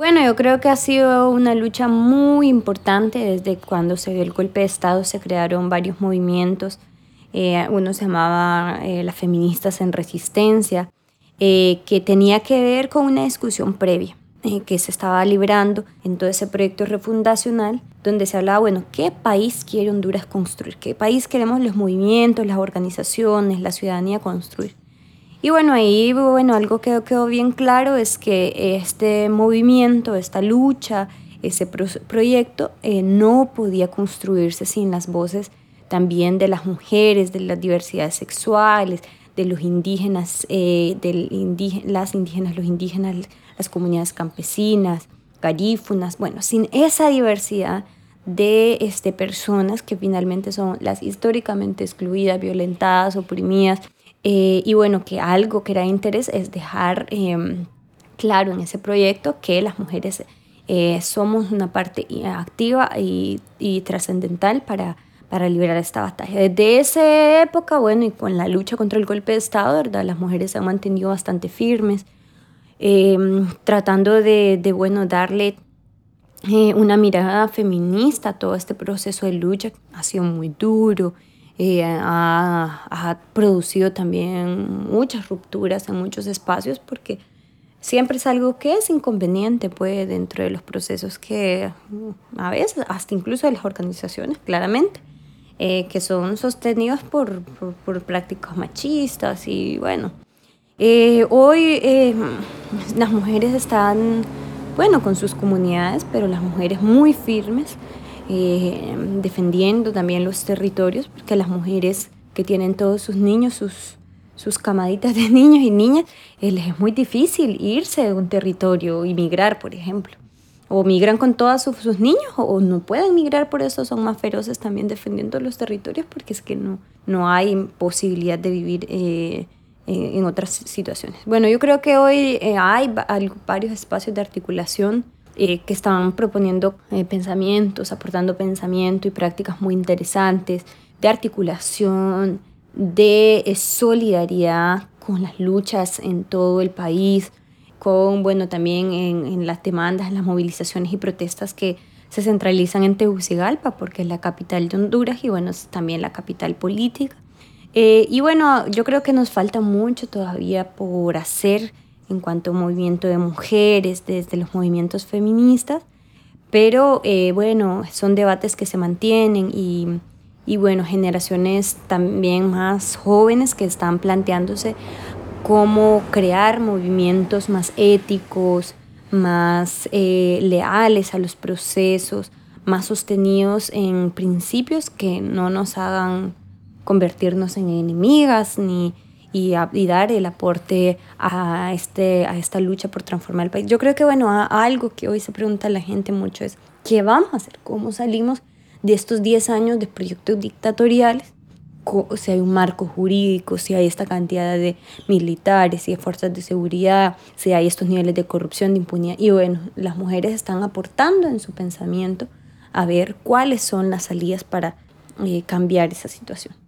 Bueno, yo creo que ha sido una lucha muy importante desde cuando se dio el golpe de Estado, se crearon varios movimientos. Uno se llamaba las feministas en resistencia, que tenía que ver con una discusión previa que se estaba librando en todo ese proyecto refundacional, donde se hablaba, bueno, ¿qué país quiere Honduras construir? ¿Qué país queremos los movimientos, las organizaciones, la ciudadanía construir? Y bueno, ahí bueno, algo que quedó bien claro es que este movimiento, esta lucha, ese proyecto no podía construirse sin las voces también de las mujeres, de las diversidades sexuales, de los indígenas, las indígenas, los indígenas, las comunidades campesinas, garífunas. Bueno, sin esa diversidad de personas que finalmente son las históricamente excluidas, violentadas, oprimidas, y bueno, que algo que era de interés es dejar claro en ese proyecto que las mujeres somos una parte activa y trascendental para liberar esta batalla. Desde esa época, bueno, y con la lucha contra el golpe de Estado, ¿verdad? Las mujeres se han mantenido bastante firmes, tratando de, bueno, darle una mirada feminista a todo este proceso de lucha. Ha sido muy duro, ha producido también muchas rupturas en muchos espacios porque siempre es algo que es inconveniente pues, dentro de los procesos que a veces, hasta incluso de las organizaciones, claramente, que son sostenidos por prácticas machistas y bueno. Hoy las mujeres están, bueno, con sus comunidades, pero las mujeres muy firmes, defendiendo también los territorios, porque las mujeres que tienen todos sus niños, sus camaditas de niños y niñas, les es muy difícil irse de un territorio y migrar, por ejemplo. O migran con todos sus niños o no pueden migrar, por eso son más feroces también defendiendo los territorios, porque es que no hay posibilidad de vivir en otras situaciones. Bueno, yo creo que hoy hay varios espacios de articulación que están proponiendo pensamientos, aportando pensamiento y prácticas muy interesantes de articulación, de solidaridad con las luchas en todo el país, con, bueno, también en las demandas, en las movilizaciones y protestas que se centralizan en Tegucigalpa, porque es la capital de Honduras y, bueno, es también la capital política. Y bueno, yo creo que nos falta mucho todavía por hacer en cuanto a movimiento de mujeres, desde los movimientos feministas, pero bueno, son debates que se mantienen y bueno, generaciones también más jóvenes que están planteándose cómo crear movimientos más éticos, más leales a los procesos, más sostenidos en principios que no nos hagan convertirnos en enemigas y dar el aporte a esta lucha por transformar el país. Yo creo que, bueno, algo que hoy se pregunta la gente mucho es, ¿qué vamos a hacer? ¿Cómo salimos de estos 10 años de proyectos dictatoriales? Si hay un marco jurídico, si hay esta cantidad de militares, si hay fuerzas de seguridad, si hay estos niveles de corrupción, de impunidad. Y bueno, las mujeres están aportando en su pensamiento a ver cuáles son las salidas para cambiar esa situación.